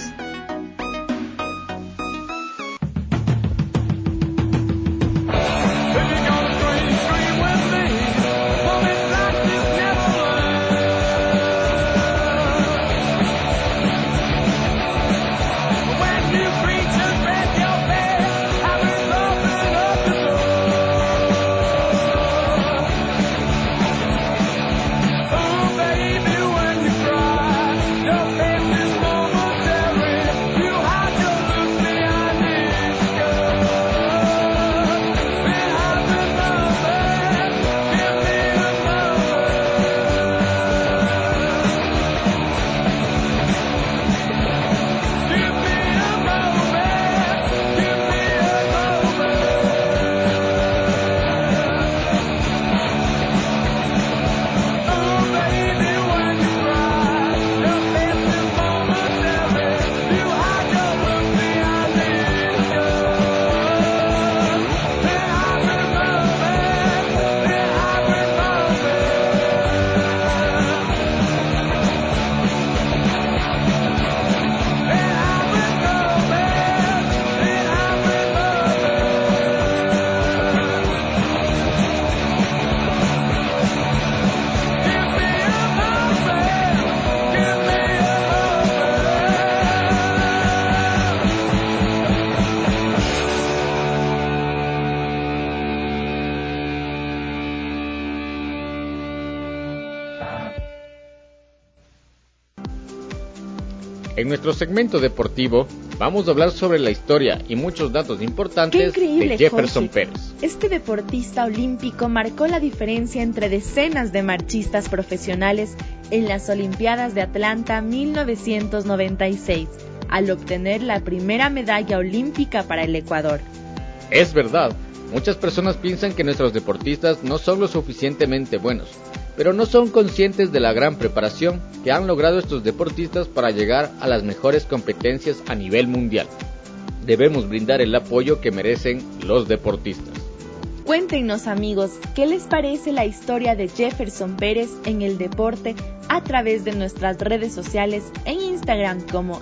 En nuestro segmento deportivo vamos a hablar sobre la historia y muchos datos importantes de Jefferson Pérez. Este deportista olímpico marcó la diferencia entre decenas de marchistas profesionales en las Olimpiadas de Atlanta 1996, al obtener la primera medalla olímpica para el Ecuador. Es verdad, muchas personas piensan que nuestros deportistas no son lo suficientemente buenos, pero no son conscientes de la gran preparación que han logrado estos deportistas para llegar a las mejores competencias a nivel mundial. Debemos brindar el apoyo que merecen los deportistas. Cuéntenos, amigos, ¿qué les parece la historia de Jefferson Pérez en el deporte a través de nuestras redes sociales en Instagram como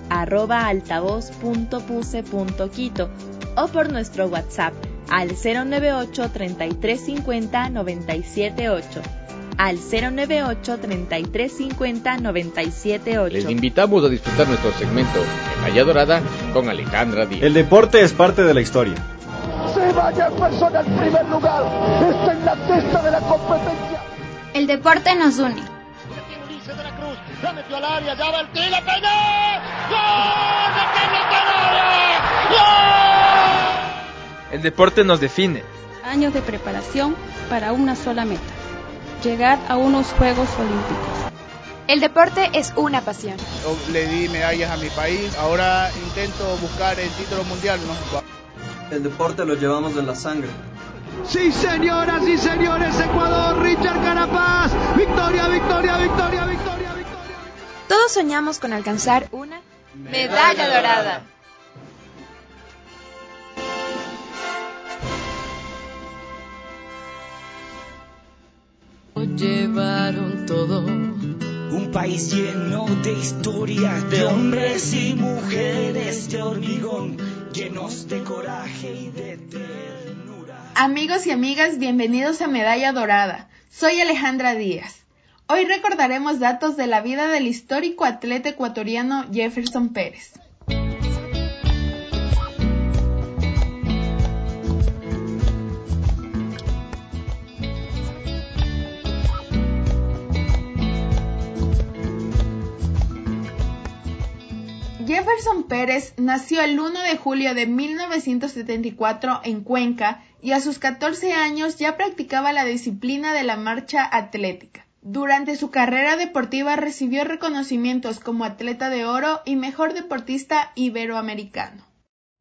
@altavoz.puse.quito o por nuestro WhatsApp al 098 3350 978. Al 098 3350 978. Les invitamos a disfrutar nuestro segmento Medalla Dorada con Alejandra Díaz. El deporte es parte de la historia. Se va Jefferson al primer lugar. Está en la testa de la competencia. El deporte nos une. Ulises de la Cruz la metió al área, ya va el tiro, la peinó. ¡Gol de Carlos Canales! ¡Gol! El deporte nos define. Años de preparación para una sola meta: llegar a unos Juegos Olímpicos. El deporte es una pasión. Yo le di medallas a mi país, ahora intento buscar el título mundial, ¿no? El deporte lo llevamos en la sangre. Sí, señoras y señores, Ecuador, Richard Carapaz, victoria, victoria, victoria, victoria, victoria. Todos soñamos con alcanzar una medalla dorada. llevaron todo. Un país lleno de historias, de hombres y mujeres de hormigón, llenos de coraje y de ternura. Amigos y amigas, bienvenidos a Medalla Dorada. Soy Alejandra Díaz. Hoy recordaremos datos de la vida del histórico atleta ecuatoriano Jefferson Pérez. Jefferson Pérez nació el 1 de julio de 1974 en Cuenca y a sus 14 años ya practicaba la disciplina de la marcha atlética. Durante su carrera deportiva recibió reconocimientos como atleta de oro y mejor deportista iberoamericano.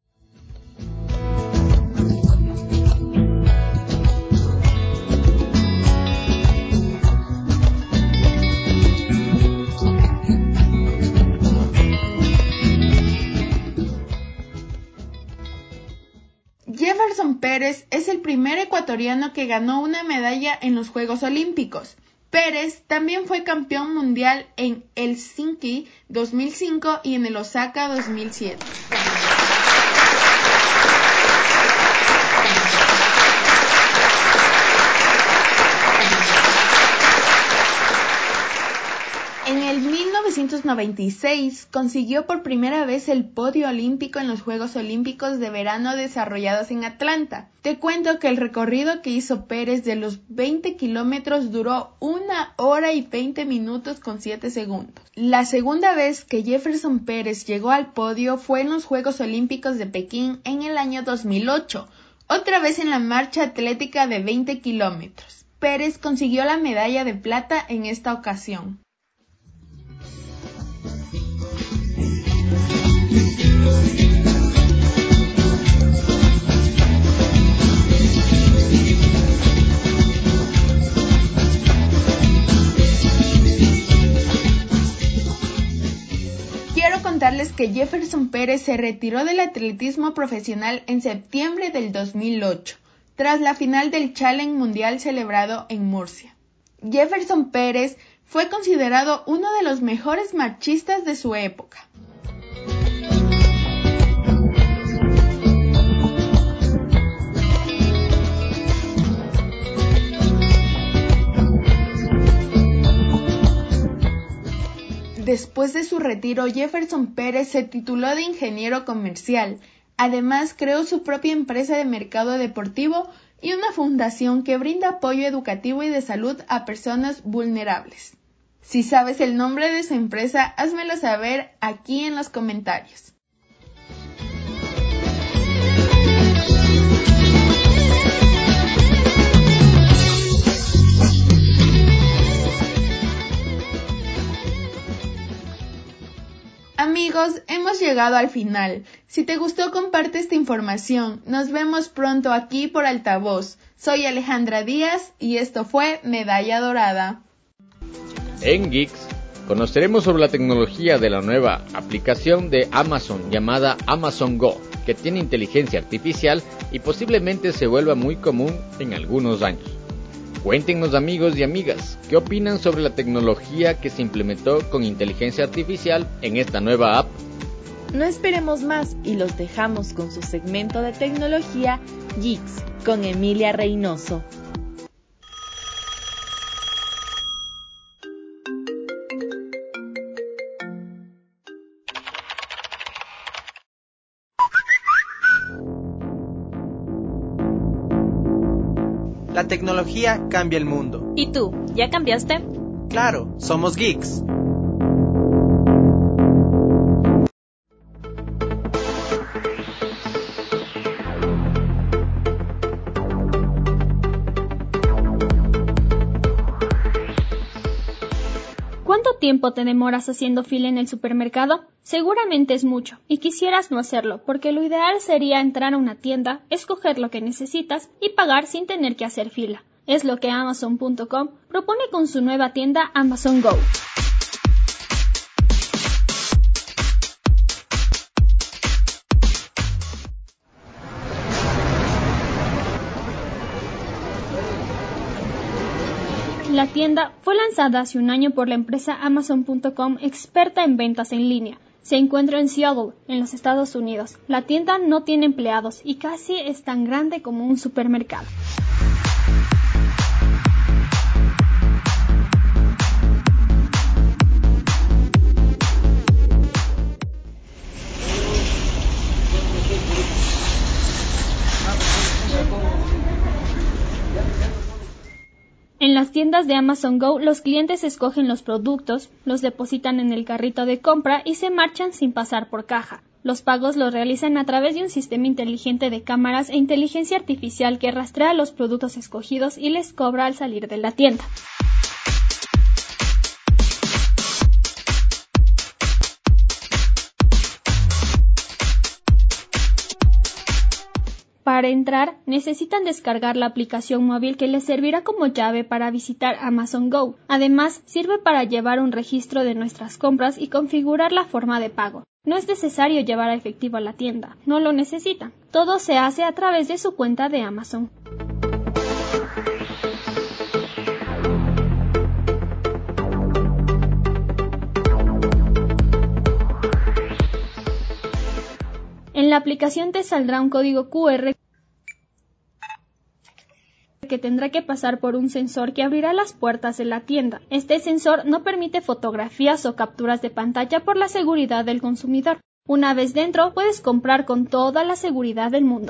Jefferson Pérez es el primer ecuatoriano que ganó una medalla en los Juegos Olímpicos. Pérez también fue campeón mundial en Helsinki 2005 y en el Osaka 2007. En el 1996 consiguió por primera vez el podio olímpico en los Juegos Olímpicos de Verano desarrollados en Atlanta. Te cuento que el recorrido que hizo Pérez de los 20 kilómetros duró 1 hora y 20 minutos con 7 segundos. La segunda vez que Jefferson Pérez llegó al podio fue en los Juegos Olímpicos de Pekín en el año 2008, otra vez en la marcha atlética de 20 kilómetros. Pérez consiguió la medalla de plata en esta ocasión. Quiero contarles que Jefferson Pérez se retiró del atletismo profesional en septiembre del 2008, tras la final del Challenge Mundial celebrado en Murcia. Jefferson Pérez fue considerado uno de los mejores marchistas de su época. Después de su retiro, Jefferson Pérez se tituló de ingeniero comercial. Además, creó su propia empresa de mercado deportivo y una fundación que brinda apoyo educativo y de salud a personas vulnerables. Si sabes el nombre de su empresa, házmelo saber aquí en los comentarios. Amigos, hemos llegado al final. Si te gustó, comparte esta información. Nos vemos pronto aquí por Altavoz. Soy Alejandra Díaz y esto fue Medalla Dorada. En Geeks conoceremos sobre la tecnología de la nueva aplicación de Amazon llamada Amazon Go, que tiene inteligencia artificial y posiblemente se vuelva muy común en algunos años. Cuéntenos, amigos y amigas, ¿qué opinan sobre la tecnología que se implementó con inteligencia artificial en esta nueva app? No esperemos más y los dejamos con su segmento de tecnología Geeks con Emilia Reynoso. La tecnología cambia el mundo. ¿Y tú? ¿Ya cambiaste? Claro, somos geeks. ¿Cuánto tiempo te demoras haciendo fila en el supermercado? Seguramente es mucho, y quisieras no hacerlo, porque lo ideal sería entrar a una tienda, escoger lo que necesitas y pagar sin tener que hacer fila. Es lo que Amazon.com propone con su nueva tienda Amazon Go. La tienda fue lanzada hace un año por la empresa Amazon.com, experta en ventas en línea. Se encuentra en Seattle, en los Estados Unidos. La tienda no tiene empleados y casi es tan grande como un supermercado. En las tiendas de Amazon Go, los clientes escogen los productos, los depositan en el carrito de compra y se marchan sin pasar por caja. Los pagos los realizan a través de un sistema inteligente de cámaras e inteligencia artificial que rastrea los productos escogidos y les cobra al salir de la tienda. Para entrar, necesitan descargar la aplicación móvil que les servirá como llave para visitar Amazon Go. Además, sirve para llevar un registro de nuestras compras y configurar la forma de pago. No es necesario llevar efectivo a la tienda, no lo necesitan. Todo se hace a través de su cuenta de Amazon. En la aplicación te saldrá un código QR que tendrá que pasar por un sensor que abrirá las puertas de la tienda. Este sensor no permite fotografías o capturas de pantalla por la seguridad del consumidor. Una vez dentro, puedes comprar con toda la seguridad del mundo.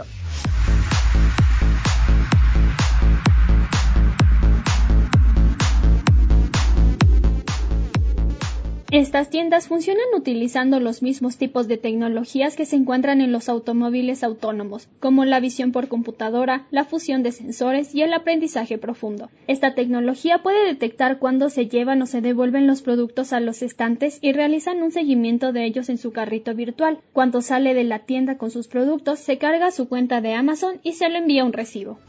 Estas tiendas funcionan utilizando los mismos tipos de tecnologías que se encuentran en los automóviles autónomos, como la visión por computadora, la fusión de sensores y el aprendizaje profundo. Esta tecnología puede detectar cuándo se llevan o se devuelven los productos a los estantes y realizan un seguimiento de ellos en su carrito virtual. Cuando sale de la tienda con sus productos, se carga a su cuenta de Amazon y se le envía un recibo.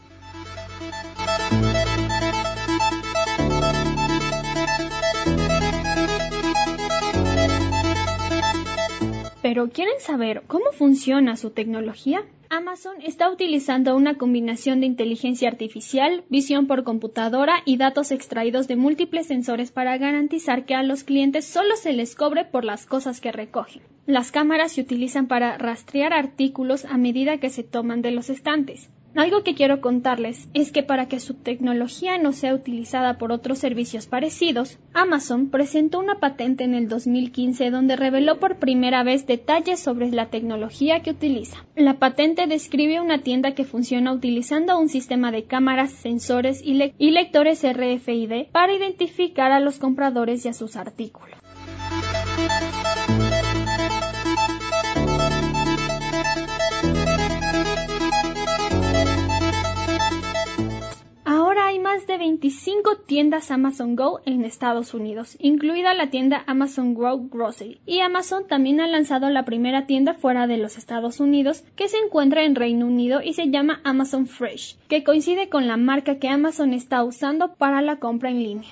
¿Pero quieren saber cómo funciona su tecnología? Amazon está utilizando una combinación de inteligencia artificial, visión por computadora y datos extraídos de múltiples sensores para garantizar que a los clientes solo se les cobre por las cosas que recogen. Las cámaras se utilizan para rastrear artículos a medida que se toman de los estantes. Algo que quiero contarles es que para que su tecnología no sea utilizada por otros servicios parecidos, Amazon presentó una patente en el 2015 donde reveló por primera vez detalles sobre la tecnología que utiliza. La patente describe una tienda que funciona utilizando un sistema de cámaras, sensores y lectores RFID para identificar a los compradores y a sus artículos. Hay más de 25 tiendas Amazon Go en Estados Unidos, incluida la tienda Amazon Go Grocery. Y Amazon también ha lanzado la primera tienda fuera de los Estados Unidos, que se encuentra en Reino Unido y se llama Amazon Fresh, que coincide con la marca que Amazon está usando para la compra en línea.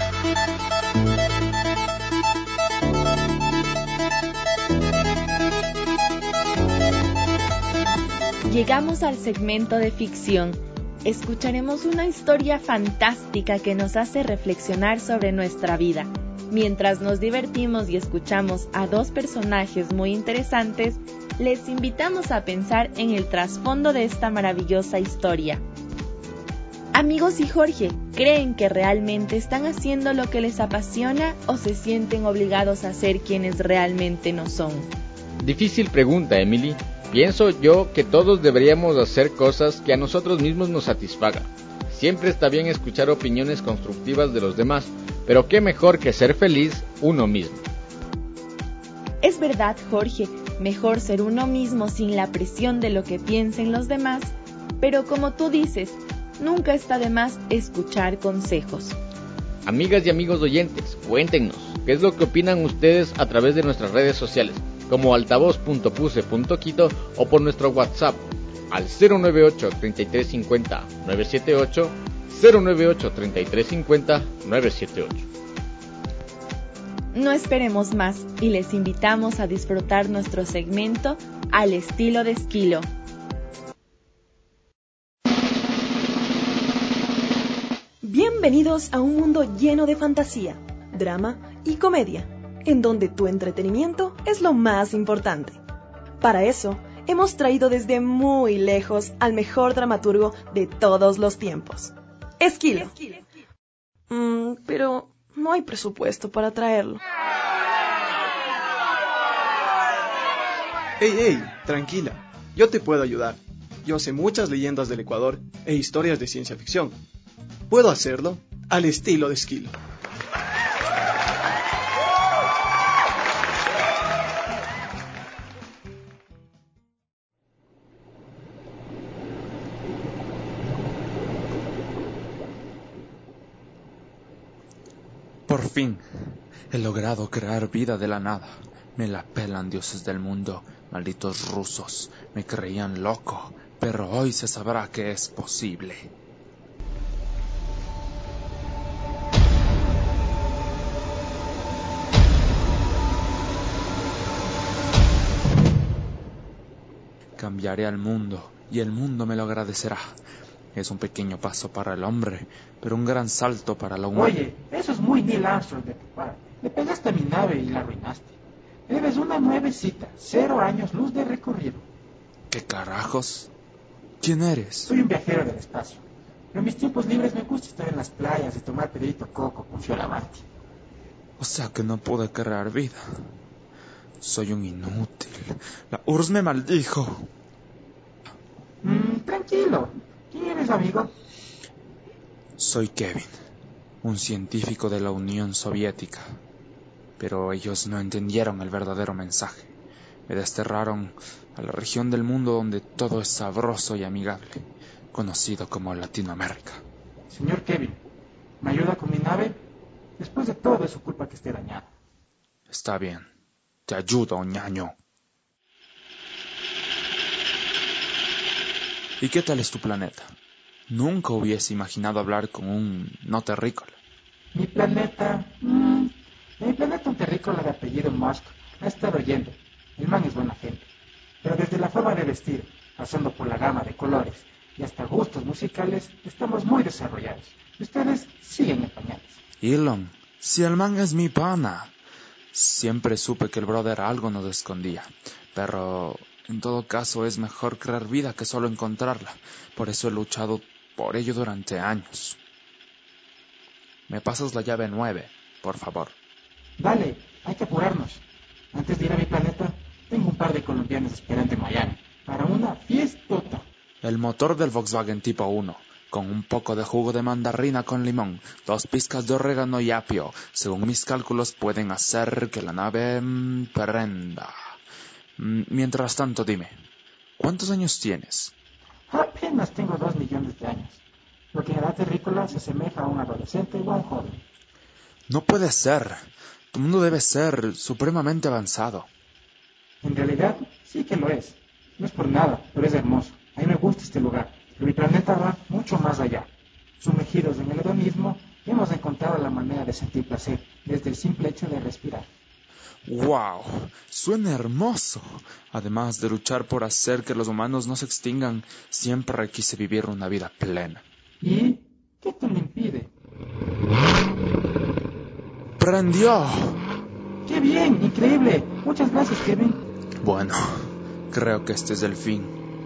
Llegamos al segmento de ficción. Escucharemos una historia fantástica que nos hace reflexionar sobre nuestra vida. Mientras nos divertimos y escuchamos a dos personajes muy interesantes, les invitamos a pensar en el trasfondo de esta maravillosa historia. Amigos y Jorge, ¿creen que realmente están haciendo lo que les apasiona o se sienten obligados a ser quienes realmente no son? Difícil pregunta, Emily. Pienso yo que todos deberíamos hacer cosas que a nosotros mismos nos satisfagan. Siempre está bien escuchar opiniones constructivas de los demás, pero qué mejor que ser feliz uno mismo. Es verdad, Jorge, mejor ser uno mismo sin la presión de lo que piensen los demás, pero como tú dices, nunca está de más escuchar consejos. Amigas y amigos oyentes, cuéntenos, ¿qué es lo que opinan ustedes a través de nuestras redes sociales? Como altavoz.puse.quito o por nuestro WhatsApp al 098-3350-978, 098-3350-978. No esperemos más y les invitamos a disfrutar nuestro segmento Al estilo de Esquilo. Bienvenidos a un mundo lleno de fantasía, drama y comedia, en donde tu entretenimiento es lo más importante. Para eso, hemos traído desde muy lejos al mejor dramaturgo de todos los tiempos, Esquilo. Pero no hay presupuesto para traerlo. Hey, tranquila, yo te puedo ayudar. Yo sé muchas leyendas del Ecuador e historias de ciencia ficción. Puedo hacerlo al estilo de Esquilo. Por fin, he logrado crear vida de la nada. Me la pelan dioses del mundo, malditos rusos. Me creían loco, pero hoy se sabrá que es posible. Cambiaré al mundo, y el mundo me lo agradecerá. Es un pequeño paso para el hombre, pero un gran salto para la humanidad. Oye, eso es muy Neil Armstrong de tu parte. Le pegaste a mi nave y la arruinaste. Eres una nuevecita, 0 años luz de recorrido. ¿Qué carajos? ¿Quién eres? Soy un viajero del espacio. Pero en mis tiempos libres me gusta estar en las playas y tomar pedito coco con Fioravanti. O sea que no pude crear vida. Soy un inútil. La URSS me maldijo. Tranquilo. ¿Quién eres, amigo? Soy Kevin, un científico de la Unión Soviética. Pero ellos no entendieron el verdadero mensaje. Me desterraron a la región del mundo donde todo es sabroso y amigable, conocido como Latinoamérica. Señor Kevin, ¿me ayuda con mi nave? Después de todo es su culpa que esté dañada. Está bien, te ayudo, ñaño. ¿Y qué tal es tu planeta? Nunca hubiese imaginado hablar con un no terrícola. Mi planeta... Mi planeta un terrícola de apellido Musk me ha estado oyendo. El man es buena gente. Pero desde la forma de vestir, pasando por la gama de colores y hasta gustos musicales, estamos muy desarrollados. Ustedes siguen en pañales. Elon, si el man es mi pana. Siempre supe que el brother algo nos escondía. Pero en todo caso es mejor crear vida que solo encontrarla. Por eso he luchado por ello durante años. ¿Me pasas la llave 9, por favor? Dale, hay que apurarnos. Antes de ir a mi planeta, tengo un par de colombianos esperando en Miami para una fiestota. El motor del Volkswagen Tipo 1, con un poco de jugo de mandarina con limón, 2 pizcas de orégano y apio, según mis cálculos pueden hacer que la nave prenda. Mientras tanto, dime, ¿cuántos años tienes? Apenas tengo 2 millones de años. Lo que en edad terrícola se asemeja a un adolescente o a un joven. No puede ser. Tu mundo debe ser supremamente avanzado. En realidad, sí que lo es. No es por nada, pero es hermoso. A mí me gusta este lugar. Pero mi planeta va mucho más allá. Sumergidos en el hedonismo, hemos encontrado la manera de sentir placer desde el simple hecho de respirar. ¡Wow! Suena hermoso. Además de luchar por hacer que los humanos no se extingan, siempre quise vivir una vida plena. ¿Y qué te lo impide? ¡Prendió! ¡Qué bien! ¡Increíble! Muchas gracias, Kevin. Bueno, creo que este es el fin.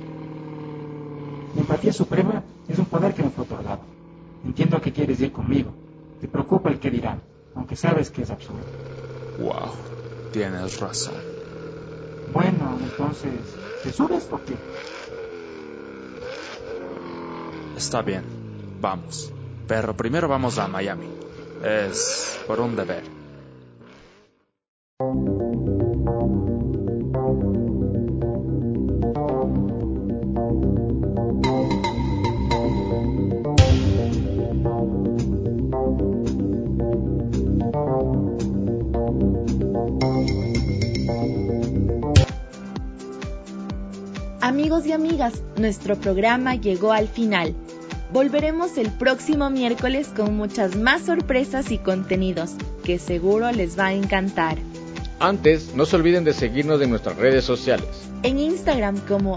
La empatía suprema es un poder que me fue otorgado. Entiendo que quieres ir conmigo. Te preocupa el que dirán, aunque sabes que es absurdo. Wow, tienes razón. Bueno, entonces, ¿te subes o qué? Está bien, vamos. Pero primero vamos a Miami. Es por un deber. Amigos y amigas, nuestro programa llegó al final. Volveremos el próximo miércoles con muchas más sorpresas y contenidos que seguro les va a encantar. Antes, no se olviden de seguirnos en nuestras redes sociales. En Instagram como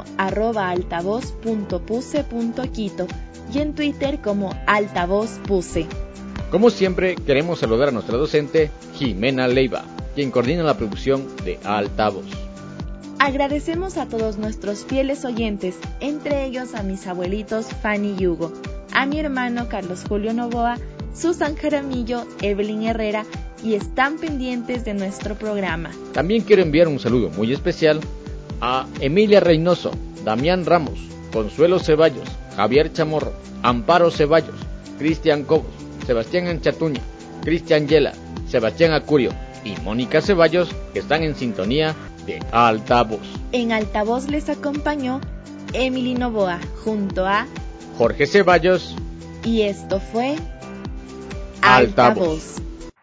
@altavoz.puse.quito y en Twitter como altavozpuse. Como siempre, queremos saludar a nuestra docente Jimena Leiva, quien coordina la producción de Altavoz. Agradecemos a todos nuestros fieles oyentes, entre ellos a mis abuelitos Fanny y Hugo, a mi hermano Carlos Julio Novoa, Susan Jaramillo, Evelyn Herrera, y están pendientes de nuestro programa. También quiero enviar un saludo muy especial a Emilia Reynoso, Damián Ramos, Consuelo Ceballos, Javier Chamorro, Amparo Ceballos, Cristian Cobos, Sebastián Anchatuña, Cristian Yela, Sebastián Acurio y Mónica Ceballos, que están en sintonía de Altavoz. En Altavoz les acompañó Emily Novoa junto a Jorge Ceballos. Y esto fue Altavoz.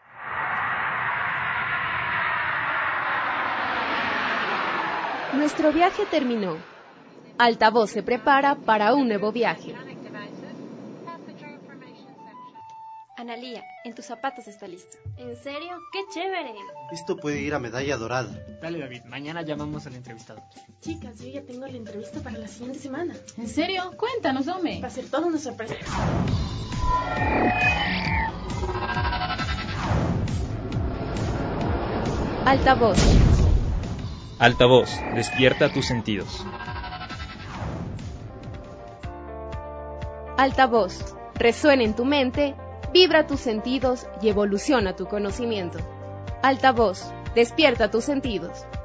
Nuestro viaje terminó. Altavoz se prepara para un nuevo viaje. Analía, en tus zapatos está listo. ¿En serio? ¡Qué chévere! Esto puede ir a medalla dorada. Dale, David, mañana llamamos al entrevistado. Chicas, yo ya tengo la entrevista para la siguiente semana. ¿En serio? Cuéntanos, hombre. Va a ser toda una sorpresa. Altavoz. Altavoz, despierta tus sentidos. Altavoz, resuena en tu mente, vibra tus sentidos y evoluciona tu conocimiento. Altavoz, despierta tus sentidos.